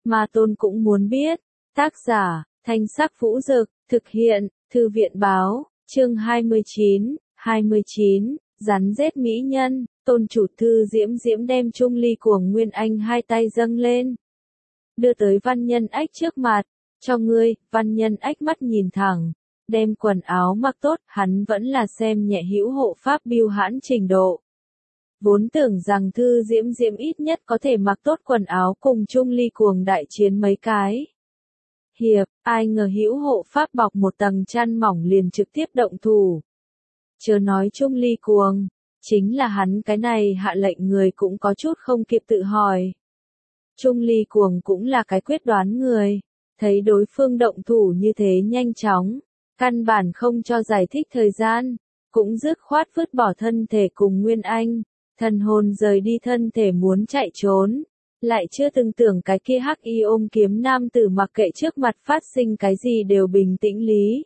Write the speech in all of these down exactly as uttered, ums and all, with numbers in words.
mà tôn cũng muốn biết. Tác giả, Thanh Sắc Vũ Dực, thực hiện, Thư viện Báo, chương hai mươi chín, hai mươi chín, rắn rết mỹ nhân, tôn chủ Thư Diễm Diễm đem chung ly cuồng Nguyên Anh hai tay dâng lên. Đưa tới Văn Nhân Ách trước mặt, cho ngươi. Văn Nhân Ách mắt nhìn thẳng, đem quần áo mặc tốt, hắn vẫn là xem nhẹ hữu hộ pháp biêu hãn trình độ. Vốn tưởng rằng Thư Diễm Diễm ít nhất có thể mặc tốt quần áo cùng chung ly cuồng đại chiến mấy cái hiệp, ai ngờ hữu hộ pháp bọc một tầng chăn mỏng liền trực tiếp động thủ. Chớ nói chung ly cuồng, chính là hắn cái này hạ lệnh người cũng có chút không kịp tự hỏi. Chung ly cuồng cũng là cái quyết đoán người, thấy đối phương động thủ như thế nhanh chóng, căn bản không cho giải thích thời gian, cũng dứt khoát vứt bỏ thân thể cùng Nguyên Anh, thần hồn rời đi thân thể muốn chạy trốn, lại chưa từng tưởng cái kia hắc y ôm kiếm nam tử mặc kệ trước mặt phát sinh cái gì đều bình tĩnh lý.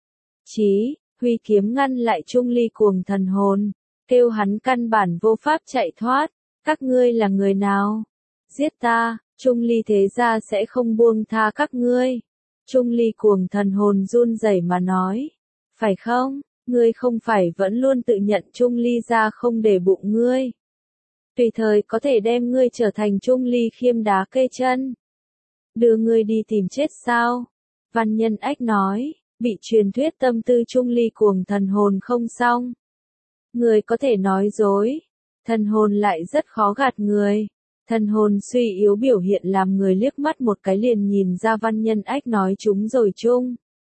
Chí, huy kiếm ngăn lại chung ly cuồng thần hồn, kêu hắn căn bản vô pháp chạy thoát, các ngươi là người nào? Giết ta, chung ly thế gia sẽ không buông tha các ngươi. Chung ly cuồng thần hồn run rẩy mà nói, phải không, ngươi không phải vẫn luôn tự nhận chung ly gia không để bụng ngươi. Tùy thời có thể đem ngươi trở thành chung ly khiêm đá cây chân. Đưa ngươi đi tìm chết sao? Văn Nhân Ách nói, bị truyền thuyết tâm tư chung ly cuồng thần hồn không xong. Người có thể nói dối, thần hồn lại rất khó gạt người. Thần hồn suy yếu biểu hiện làm người liếc mắt một cái liền nhìn ra Văn Nhân Ách nói chúng rồi chung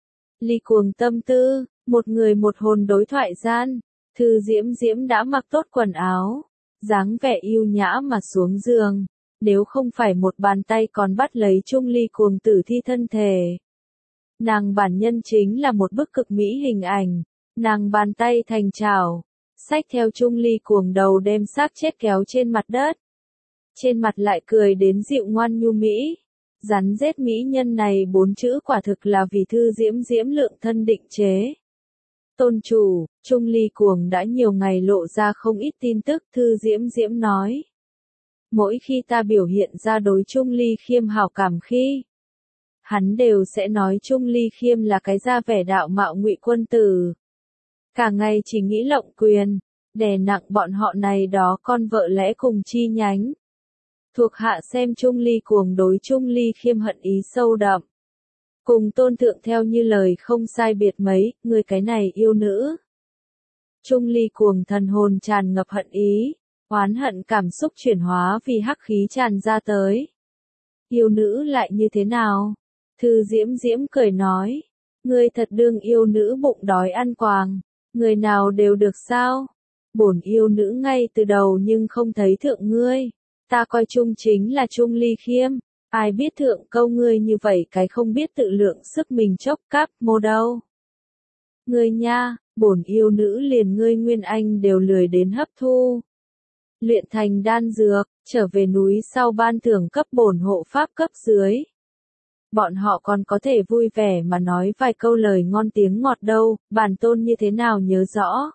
ly cuồng tâm tư, một người một hồn đối thoại gian, Thư Diễm Diễm đã mặc tốt quần áo, dáng vẻ yêu nhã mà xuống giường, nếu không phải một bàn tay còn bắt lấy chung ly cuồng tử thi thân thể. Nàng bản nhân chính là một bức cực mỹ hình ảnh, nàng bàn tay thành chảo, xách theo chung ly cuồng đầu đem xác chết kéo trên mặt đất. Trên mặt lại cười đến dịu ngoan nhu mỹ. Rắn rết mỹ nhân này bốn chữ quả thực là vì Thư Diễm Diễm lượng thân định chế. Tôn chủ, chung ly cuồng đã nhiều ngày lộ ra không ít tin tức, Thư Diễm Diễm nói. Mỗi khi ta biểu hiện ra đối chung ly khiêm hảo cảm khi, hắn đều sẽ nói chung ly khiêm là cái ra vẻ đạo mạo ngụy quân tử. Cả ngày chỉ nghĩ lộng quyền, đè nặng bọn họ này đó con vợ lẽ cùng chi nhánh. Thuộc hạ xem chung ly cuồng đối chung ly khiêm hận ý sâu đậm. Cùng tôn thượng theo như lời không sai biệt mấy, người cái này yêu nữ. Chung ly cuồng thần hồn tràn ngập hận ý, oán hận cảm xúc chuyển hóa vì hắc khí tràn ra tới. Yêu nữ lại như thế nào? Thư Diễm Diễm cười nói, ngươi thật đương yêu nữ bụng đói ăn quàng, người nào đều được sao? Bổn yêu nữ ngay từ đầu nhưng không thấy thượng ngươi. Ta coi chung chính là chung ly khiêm, ai biết thượng câu ngươi như vậy cái không biết tự lượng sức mình chốc cáp mô đâu. Ngươi nha, bổn yêu nữ liền ngươi Nguyên Anh đều lười đến hấp thu. Luyện thành đan dược, trở về núi sau ban thưởng cấp bổn hộ pháp cấp dưới. Bọn họ còn có thể vui vẻ mà nói vài câu lời ngon tiếng ngọt đâu, bản tôn như thế nào nhớ rõ.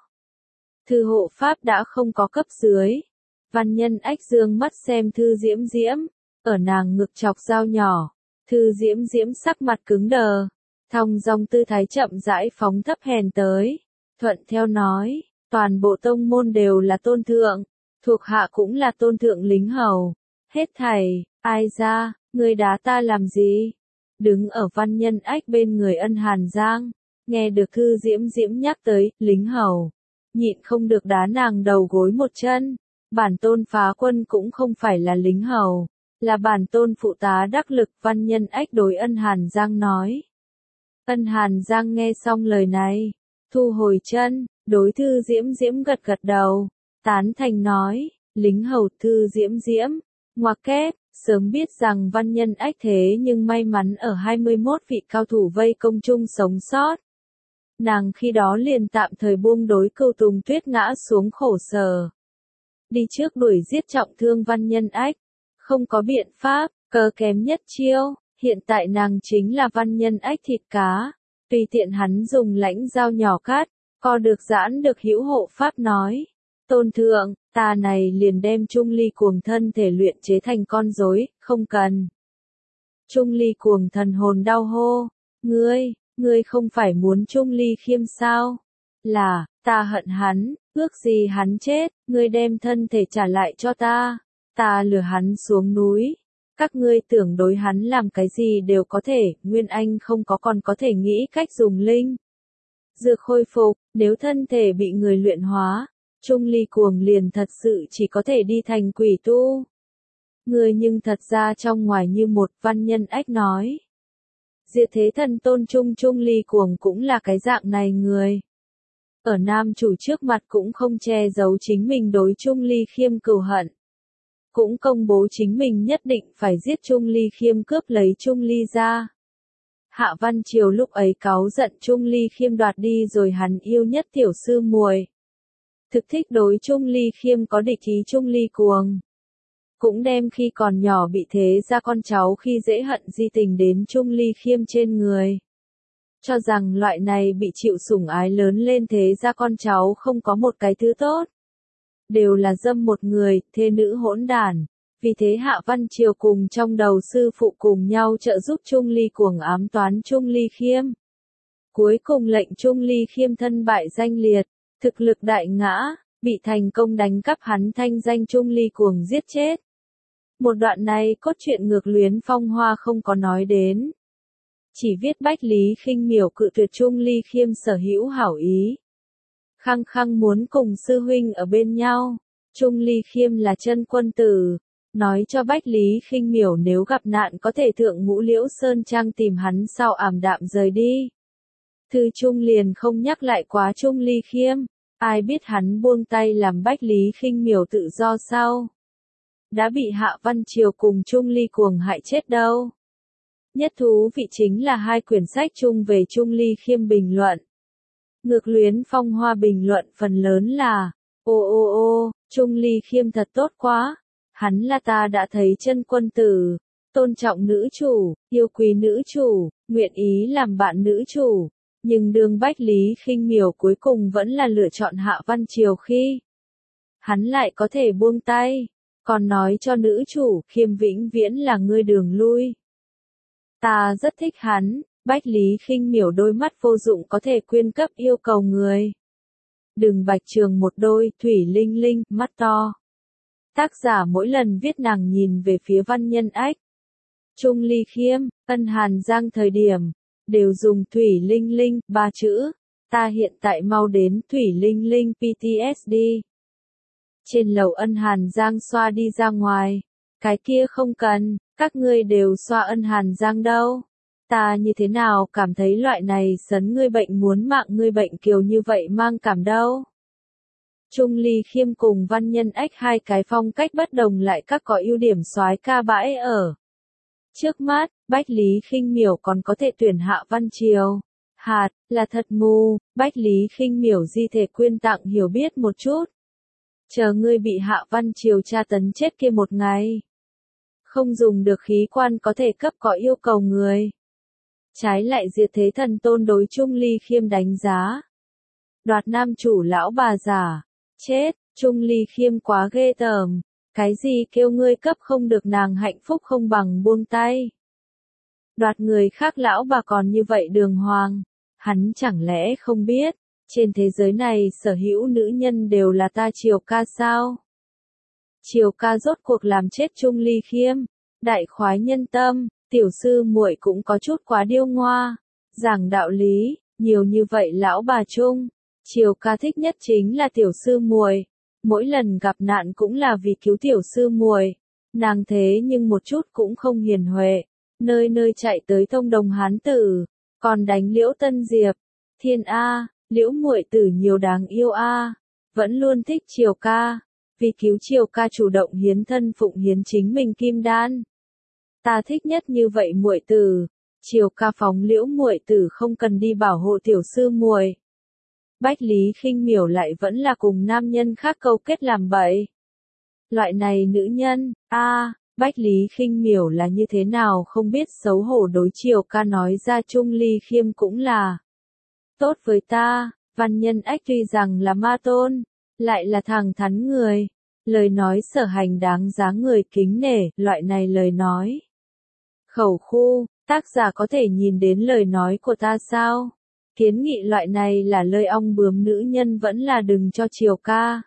Thư hộ pháp đã không có cấp dưới. Văn Nhân Ách dương mắt xem Thư Diễm Diễm, ở nàng ngực chọc dao nhỏ, Thư Diễm Diễm sắc mặt cứng đờ, thong dong tư thái chậm rãi phóng thấp hèn tới, thuận theo nói, toàn bộ tông môn đều là tôn thượng, thuộc hạ cũng là tôn thượng lính hầu, hết thảy, ai ra, ngươi đá ta làm gì? Đứng ở Văn Nhân Ách bên người Ân Hàn Giang, nghe được Thư Diễm Diễm nhắc tới, lính hầu, nhịn không được đá nàng đầu gối một chân. Bản tôn phá quân cũng không phải là lính hầu, là bản tôn phụ tá đắc lực. Văn Nhân Ách đối Ân Hàn Giang nói. Ân Hàn Giang nghe xong lời này, thu hồi chân, đối Thư Diễm Diễm gật gật đầu, tán thành nói, lính hầu Thư Diễm Diễm, ngoặc kép, sớm biết rằng Văn Nhân Ách thế nhưng may mắn ở hai mươi mốt vị cao thủ vây công chung sống sót. Nàng khi đó liền tạm thời buông đối Cửu Tùng Tuyết ngã xuống khổ sở. Đi trước đuổi giết trọng thương Văn Nhân Ách, không có biện pháp, cớ kém nhất chiêu, hiện tại nàng chính là Văn Nhân Ách thịt cá, tùy tiện hắn dùng lãnh dao nhỏ cắt, co được giãn được hữu hộ pháp nói, tôn thượng, ta này liền đem chung ly cuồng thân thể luyện chế thành con rối, không cần. Trung Ly Cuồng thần hồn đau hô, ngươi, ngươi không phải muốn Trung Ly Khiêm sao? Là, ta hận hắn, ước gì hắn chết, ngươi đem thân thể trả lại cho ta, ta lừa hắn xuống núi. Các ngươi tưởng đối hắn làm cái gì đều có thể, Nguyên Anh không có còn có thể nghĩ cách dùng linh dược khôi phục, nếu thân thể bị người luyện hóa, Trung Ly Cuồng liền thật sự chỉ có thể đi thành quỷ tu. Người nhưng thật ra trong ngoài như một văn nhân ách nói. Diệt thế thần tôn Trung Trung Ly Cuồng cũng là cái dạng này người. Ở nam chủ trước mặt cũng không che giấu chính mình đối Trung Ly Khiêm cừu hận. Cũng công bố chính mình nhất định phải giết Trung Ly Khiêm cướp lấy Trung Ly ra. Hạ Văn Triều lúc ấy cáu giận Trung Ly Khiêm đoạt đi rồi hắn yêu nhất tiểu sư muội. Thực thích đối Trung Ly Khiêm có địch ý Trung Ly Cuồng. Cũng đem khi còn nhỏ bị thế ra con cháu khi dễ hận di tình đến Trung Ly Khiêm trên người. Cho rằng loại này bị chịu sủng ái lớn lên thế ra con cháu không có một cái thứ tốt. Đều là dâm một người, thê nữ hỗn đản. Vì thế Hạ Văn Triều cùng trong đầu sư phụ cùng nhau trợ giúp Trung Ly Cuồng ám toán Trung Ly Khiêm. Cuối cùng lệnh Trung Ly Khiêm thân bại danh liệt, thực lực đại ngã, bị thành công đánh cắp hắn thanh danh Trung Ly Cuồng giết chết. Một đoạn này cốt truyện ngược luyến phong hoa không có nói đến. Chỉ viết Bách Lý Khinh Miểu cự tuyệt Trung Ly Khiêm sở hữu hảo ý. Khăng khăng muốn cùng sư huynh ở bên nhau. Trung Ly Khiêm là chân quân tử. Nói cho Bách Lý Khinh Miểu nếu gặp nạn có thể thượng Ngũ Liễu Sơn Trang tìm hắn sau ảm đạm rời đi. Thư Trung liền không nhắc lại quá Trung Ly Khiêm. Ai biết hắn buông tay làm Bách Lý Khinh Miểu tự do sao? Đã bị Hạ Văn Triều cùng Trung Ly Cuồng hại chết đâu. Nhất thú vị chính là hai quyển sách chung về Trung Ly Khiêm bình luận. Ngược luyến phong hoa bình luận phần lớn là, ô ô ô, Trung Ly Khiêm thật tốt quá, hắn là ta đã thấy chân quân tử, tôn trọng nữ chủ, yêu quý nữ chủ, nguyện ý làm bạn nữ chủ, nhưng đường Bách Lý Khinh Miểu cuối cùng vẫn là lựa chọn Hạ Văn Triều khi hắn lại có thể buông tay, còn nói cho nữ chủ, Khiêm vĩnh viễn là ngươi đường lui. Ta rất thích hắn. Bách Lý Khinh Miểu đôi mắt vô dụng có thể quyên cấp yêu cầu người. Đừng Bạch Trường một đôi, thủy linh linh, mắt to. Tác giả mỗi lần viết nàng nhìn về phía văn nhân ách. Trung Ly Khiêm, Ân Hàn Giang thời điểm, đều dùng thủy linh linh, ba chữ. Ta hiện tại mau đến thủy linh linh pê tê ét đê. Trên lầu Ân Hàn Giang xoa đi ra ngoài. Cái kia không cần, các ngươi đều xoa Ân Hàn Giang đâu. Ta như thế nào cảm thấy loại này sấn ngươi bệnh muốn mạng ngươi bệnh kiều như vậy mang cảm đâu. Trung Ly Khiêm cùng văn nhân ách hai cái phong cách bất đồng lại các có ưu điểm soái ca bãi ở. Trước mắt, Bách Lý Khinh Miểu còn có thể tuyển Hạ Văn Triều. Hạt, là thật mù, Bách Lý Khinh Miểu di thể quyên tặng hiểu biết một chút. Chờ ngươi bị Hạ Văn Triều tra tấn chết kia một ngày. Không dùng được khí quan có thể cấp có yêu cầu người. Trái lại diệt thế thần tôn đối Trung Ly Khiêm đánh giá. Đoạt nam chủ lão bà giả. Chết, Trung Ly Khiêm quá ghê tởm. Cái gì kêu ngươi cấp không được nàng hạnh phúc không bằng buông tay. Đoạt người khác lão bà còn như vậy đường hoàng. Hắn chẳng lẽ không biết, trên thế giới này sở hữu nữ nhân đều là ta Triều ca sao? Triều ca rốt cuộc làm chết Trung Ly Khiêm. Đại khoái nhân tâm. Tiểu sư muội cũng có chút quá điêu ngoa, giảng đạo lý, nhiều như vậy lão bà Trung, Triều ca thích nhất chính là tiểu sư muội, mỗi lần gặp nạn cũng là vì cứu tiểu sư muội, nàng thế nhưng một chút cũng không hiền huệ, nơi nơi chạy tới thông đồng hán tử, còn đánh Liễu Tân Diệp, thiên a, Liễu muội tử nhiều đáng yêu a, vẫn luôn thích Triều ca, vì cứu Triều ca chủ động hiến thân phụng hiến chính mình kim đan. Ta thích nhất như vậy muội tử, Triều ca phóng Liễu muội tử không cần đi bảo hộ tiểu sư muội. Bách Lý Khinh Miểu lại vẫn là cùng nam nhân khác câu kết làm bậy. Loại này nữ nhân, a, à, Bách Lý Khinh Miểu là như thế nào không biết xấu hổ đối Triều ca nói ra Trung Ly Khiêm cũng là tốt với ta, văn nhân ách tuy rằng là ma tôn, lại là thẳng thắn người, lời nói sở hành đáng giá người kính nể, loại này lời nói Khẩu khu, tác giả có thể nhìn đến lời nói của ta sao? Kiến nghị loại này là lời ong bướm nữ nhân vẫn là đừng cho chiều ca.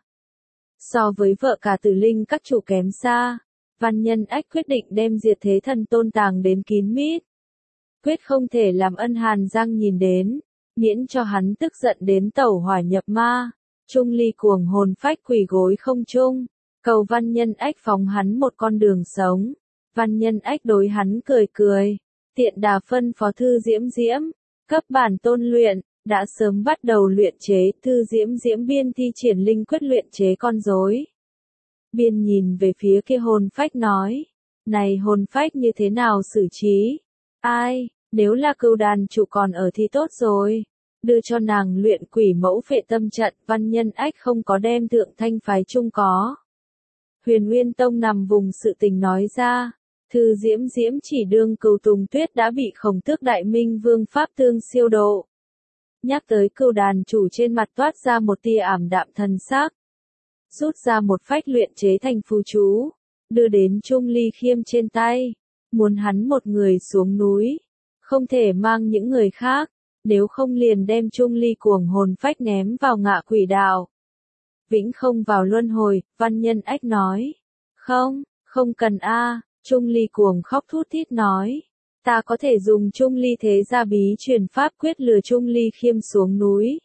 So với vợ cả Tử Linh các chủ kém xa, Văn Nhân Ách quyết định đem Diệt Thế Thần Tôn tàng đến kín mít. Quyết không thể làm Ân Hàn Giang nhìn đến, miễn cho hắn tức giận đến tẩu hỏa nhập ma. Trung Ly cuồng hồn phách quỳ gối không trung, cầu Văn Nhân Ách phóng hắn một con đường sống. Văn Nhân Ách đối hắn cười cười, tiện đà phân phó Thư Diễm Diễm, cấp bản tôn luyện, đã sớm bắt đầu luyện chế. Thư Diễm Diễm biên thi triển linh quyết luyện chế con rối. Biên nhìn về phía kia hồn phách nói, này hồn phách như thế nào xử trí? Ai, nếu là Cừu Đàn chủ còn ở thì tốt rồi, đưa cho nàng luyện quỷ mẫu phệ tâm trận. Văn Nhân Ách không có đem Thượng Thanh phái chung có Huyền Nguyên Tông nằm vùng sự tình nói ra. Thư Diễm Diễm chỉ đương Cừu Tùng Tuyết đã bị Khổng Tước Đại Minh Vương pháp tương siêu độ. Nhắc tới Cừu Đàn chủ trên mặt toát ra một tia ảm đạm thần sắc. Rút ra một phách luyện chế thành phù chú, đưa đến Trung Ly Khiêm trên tay, muốn hắn một người xuống núi, không thể mang những người khác, nếu không liền đem Trung Ly cuồng hồn phách ném vào ngạ quỷ đạo. Vĩnh không vào luân hồi. Văn Nhân Ách nói, không, không cần a. Trung Ly cuồng khóc thút thít nói, ta có thể dùng Trung Ly thế gia bí truyền pháp quyết lừa Trung Ly Khiêm xuống núi.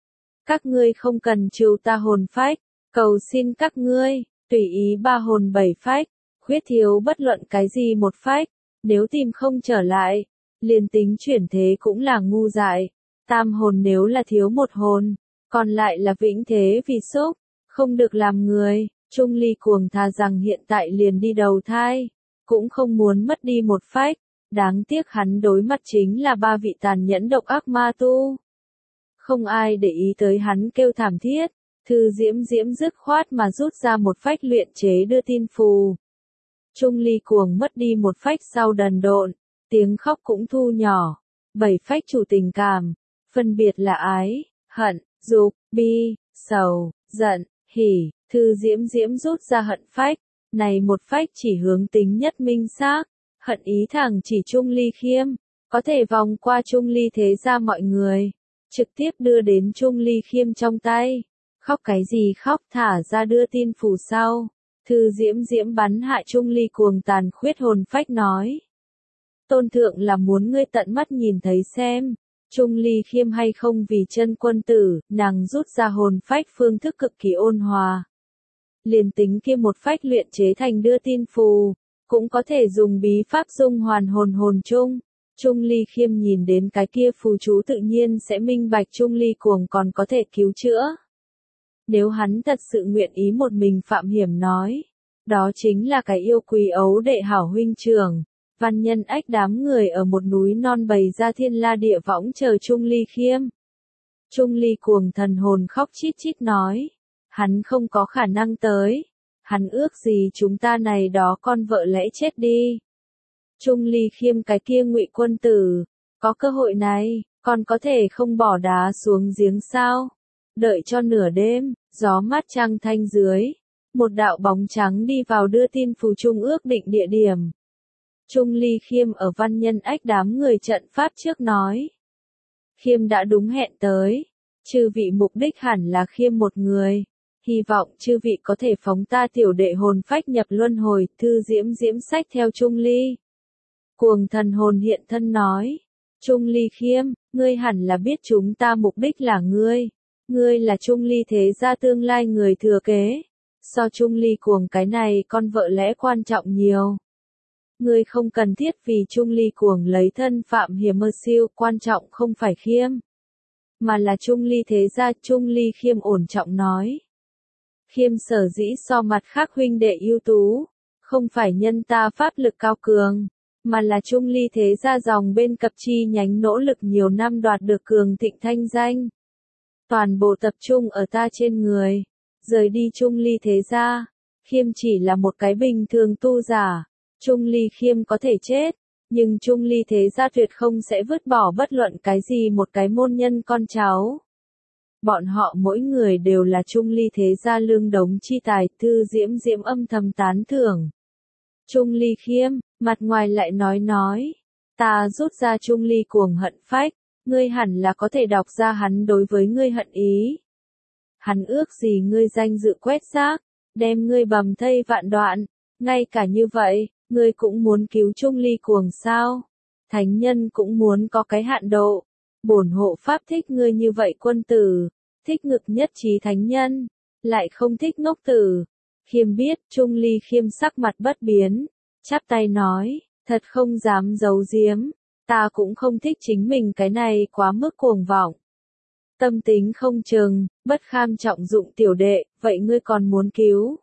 Các ngươi không cần trừ ta hồn phách, cầu xin các ngươi, tùy ý ba hồn bảy phách, khuyết thiếu bất luận cái gì một phách, nếu tìm không trở lại, liền tính chuyển thế cũng là ngu dại. Tam hồn nếu là thiếu một hồn, còn lại là vĩnh thế vì xúc, không được làm người. Trung Ly cuồng thà rằng hiện tại liền đi đầu thai, cũng không muốn mất đi một phách. Đáng tiếc hắn đối mặt chính là ba vị tàn nhẫn độc ác ma tu. Không ai để ý tới hắn kêu thảm thiết. Thư Diễm Diễm dứt khoát mà rút ra một phách luyện chế đưa tin phù. Trung Ly cuồng mất đi một phách sau đần độn, tiếng khóc cũng thu nhỏ. Bảy phách chủ tình cảm, phân biệt là ái, hận, dục, bi, sầu, giận, hỉ. Thư Diễm Diễm rút ra hận phách, này một phách chỉ hướng tính nhất minh xác, hận ý thẳng chỉ Trung Ly Khiêm, có thể vòng qua Trung Ly thế gia mọi người, trực tiếp đưa đến Trung Ly Khiêm trong tay. Khóc cái gì khóc, thả ra đưa tin phù sau. Thư Diễm Diễm bắn hại Trung Ly cuồng tàn khuyết hồn phách nói, tôn thượng là muốn ngươi tận mắt nhìn thấy xem, Trung Ly Khiêm hay không vì chân quân tử. Nàng rút ra hồn phách phương thức cực kỳ ôn hòa. Liền tính kia một phách luyện chế thành đưa tin phù, cũng có thể dùng bí pháp dung hoàn hồn hồn chung. Trung Ly Khiêm nhìn đến cái kia phù chú tự nhiên sẽ minh bạch Trung Ly cuồng còn có thể cứu chữa. Nếu hắn thật sự nguyện ý một mình phạm hiểm nói, đó chính là cái yêu quý ấu đệ hảo huynh trưởng. Văn Nhân Ách đám người ở một núi non bày ra thiên la địa võng chờ Trung Ly Khiêm. Trung Ly cuồng thần hồn khóc chít chít nói, hắn không có khả năng tới, hắn ước gì chúng ta này đó con vợ lẽ chết đi. Trung Ly Khiêm cái kia Ngụy quân tử, có cơ hội này, còn có thể không bỏ đá xuống giếng sao? Đợi cho nửa đêm, gió mát trăng thanh dưới, một đạo bóng trắng đi vào đưa tin phù trung ước định địa điểm. Trung Ly Khiêm ở Văn Nhân Ách đám người trận pháp trước nói, Khiêm đã đúng hẹn tới, chư vị mục đích hẳn là Khiêm một người, hy vọng chư vị có thể phóng ta tiểu đệ hồn phách nhập luân hồi. Thư Diễm Diễm sách theo Trung Ly cuồng thần hồn hiện thân nói, Trung Ly Khiêm, ngươi hẳn là biết chúng ta mục đích là ngươi. Ngươi là Trung Ly thế gia tương lai người thừa kế. So Trung Ly cuồng cái này con vợ lẽ quan trọng nhiều. Ngươi không cần thiết vì Trung Ly cuồng lấy thân phạm hiểm mơ siêu, quan trọng không phải Khiêm, mà là Trung Ly thế gia. Trung Ly Khiêm ổn trọng nói, Khiêm sở dĩ so mặt khác huynh đệ ưu tú, không phải nhân ta pháp lực cao cường, mà là Trung Ly thế gia dòng bên cập chi nhánh nỗ lực nhiều năm đoạt được cường thịnh thanh danh. Toàn bộ tập trung ở ta trên người, rời đi Trung Ly thế gia, Khiêm chỉ là một cái bình thường tu giả. Trung Ly Khiêm có thể chết, nhưng Trung Ly thế gia tuyệt không sẽ vứt bỏ bất luận cái gì một cái môn nhân con cháu. Bọn họ mỗi người đều là Trung Ly thế gia lương đống chi tài. Thư Diễm Diễm âm thầm tán thưởng. Trung Ly Khiêm, mặt ngoài lại nói nói. Ta rút ra Trung Ly cuồng hận phách, ngươi hẳn là có thể đọc ra hắn đối với ngươi hận ý. Hắn ước gì ngươi danh dự quét rác, đem ngươi bầm thây vạn đoạn, ngay cả như vậy, ngươi cũng muốn cứu Trung Ly cuồng sao? Thánh nhân cũng muốn có cái hạn độ. Bổn hộ pháp thích ngươi như vậy quân tử, thích ngực nhất trí thánh nhân, lại không thích ngốc tử. Khiêm biết, Trung Ly Khiêm sắc mặt bất biến, chắp tay nói, thật không dám giấu giếm, ta cũng không thích chính mình cái này quá mức cuồng vọng. Tâm tính không chừng, bất kham trọng dụng tiểu đệ, vậy ngươi còn muốn cứu?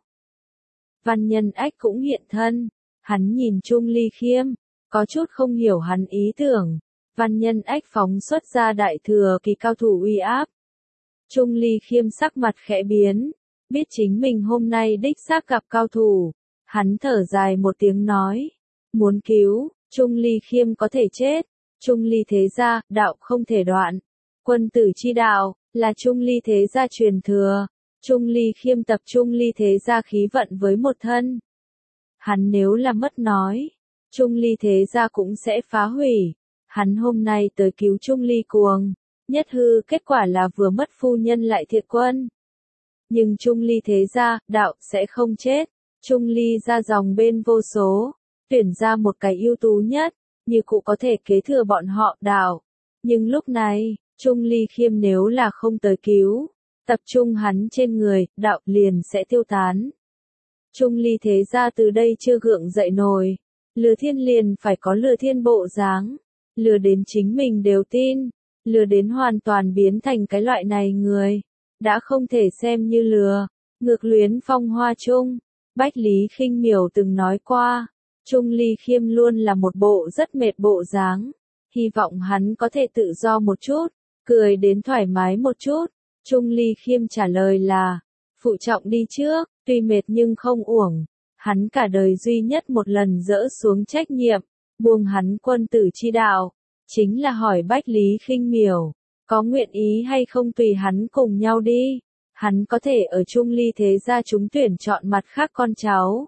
Văn Nhân Ách cũng hiện thân, hắn nhìn Trung Ly Khiêm, có chút không hiểu hắn ý tưởng. Văn Nhân Ách phóng xuất ra đại thừa kỳ cao thủ uy áp. Trung Ly Khiêm sắc mặt khẽ biến, biết chính mình hôm nay đích xác gặp cao thủ. Hắn thở dài một tiếng nói, muốn cứu, Trung Ly Khiêm có thể chết. Trung Ly thế gia, đạo không thể đoạn. Quân tử chi đạo, là Trung Ly thế gia truyền thừa. Trung Ly Khiêm tập Trung Ly thế gia khí vận với một thân. Hắn nếu là mất nói, Trung Ly thế gia cũng sẽ phá hủy. Hắn hôm nay tới cứu Trung Ly cuồng, nhất hư kết quả là vừa mất phu nhân lại thiệt quân. Nhưng Trung Ly thế gia, đạo sẽ không chết. Trung Ly ra dòng bên vô số, tuyển ra một cái ưu tú nhất, như cụ có thể kế thừa bọn họ đạo. Nhưng lúc này, Trung Ly Khiêm nếu là không tới cứu, tập trung hắn trên người, đạo liền sẽ tiêu tán. Trung Ly thế gia từ đây chưa gượng dậy nổi, lừa thiên liền phải có lừa thiên bộ dáng, lừa đến chính mình đều tin, lừa đến hoàn toàn biến thành cái loại này người, đã không thể xem như lừa. Ngược luyến phong hoa chung, Bách Lý Khinh Miểu từng nói qua, Trung Ly Khiêm luôn là một bộ rất mệt bộ dáng, hy vọng hắn có thể tự do một chút, cười đến thoải mái một chút. Trung Ly Khiêm trả lời là, phụ trọng đi trước, tuy mệt nhưng không uổng, hắn cả đời duy nhất một lần dỡ xuống trách nhiệm, buông hắn quân tử chi đạo, chính là hỏi Bách Lý Khinh Miểu, có nguyện ý hay không tùy hắn cùng nhau đi, hắn có thể ở Trung Ly thế gia chúng tuyển chọn mặt khác con cháu,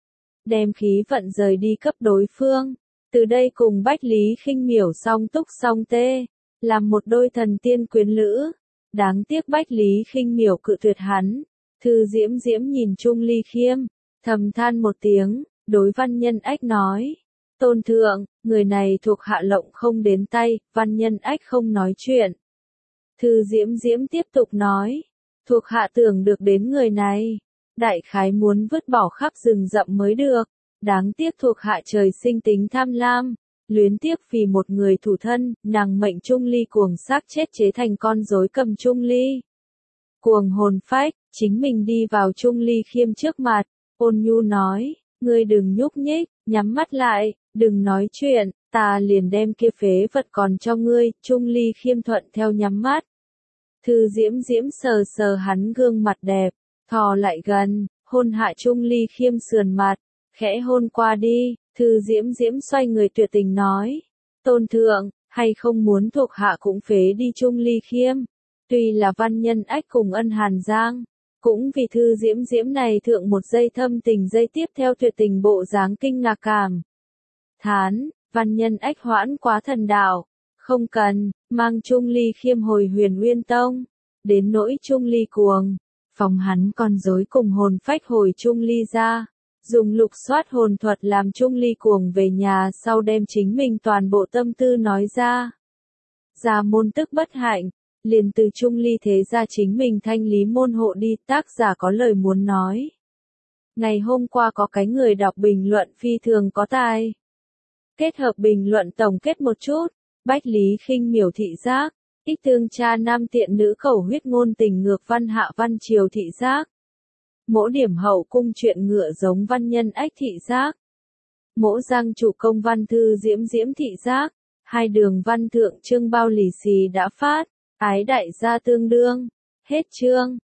đem khí vận rời đi cấp đối phương, từ đây cùng Bách Lý Khinh Miểu song túc song tê, làm một đôi thần tiên quyến lữ. Đáng tiếc Bách Lý Khinh Miểu cự tuyệt hắn. Thư Diễm Diễm nhìn Trung Ly Khiêm, thầm than một tiếng, đối Văn Nhân Ách nói, tôn thượng, người này thuộc hạ lộng không đến tay. Văn Nhân Ách không nói chuyện. Thư Diễm Diễm tiếp tục nói, thuộc hạ tưởng được đến người này, đại khái muốn vứt bỏ khắp rừng rậm mới được, đáng tiếc thuộc hạ trời sinh tính tham lam, luyến tiếc vì một người thủ thân, nàng mệnh Trung Ly cuồng xác chết chế thành con rối cầm Trung Ly cuồng hồn phách, chính mình đi vào Trung Ly Khiêm trước mặt, ôn nhu nói, ngươi đừng nhúc nhích, nhắm mắt lại, đừng nói chuyện, ta liền đem kia phế vật còn cho ngươi. Trung Ly Khiêm thuận theo nhắm mắt. Thư Diễm Diễm sờ sờ hắn gương mặt đẹp, thò lại gần, hôn hạ Trung Ly Khiêm sườn mặt, khẽ hôn qua đi. Thư Diễm Diễm xoay người tuyệt tình nói, tôn thượng, hay không muốn thuộc hạ cũng phế đi Trung Ly Khiêm. Tuy là Văn Nhân Ách cùng Ân Hàn Giang, cũng vì Thư Diễm Diễm này thượng một giây thâm tình giây tiếp theo tuyệt tình bộ dáng kinh ngạc cảm. Thán, Văn Nhân Ách hoãn quá thần đạo, không cần, mang Trung Ly Khiêm hồi Huyền Uyên Tông, đến nỗi Trung Ly cuồng, phòng hắn con rối cùng hồn phách hồi Trung Ly ra. Dùng lục soát hồn thuật làm Trung Ly cuồng về nhà sau đem chính mình toàn bộ tâm tư nói ra. Gia môn tức bất hạnh, liền từ Trung Ly thế ra chính mình thanh lý môn hộ đi. Tác giả có lời muốn nói. Ngày hôm qua có cái người đọc bình luận phi thường có tài. Kết hợp bình luận tổng kết một chút, Bách Lý Khinh Miểu thị giác, ít thương cha nam tiện nữ khẩu huyết ngôn tình ngược văn hạ văn triều thị giác. Mỗ điểm hậu cung chuyện ngựa giống Văn Nhân Ách thị giác. Mỗ giang chủ công văn Thư Diễm Diễm thị giác. Hai đường văn thượng chương bao lì xì đã phát. Ái đại gia tương đương. Hết chương.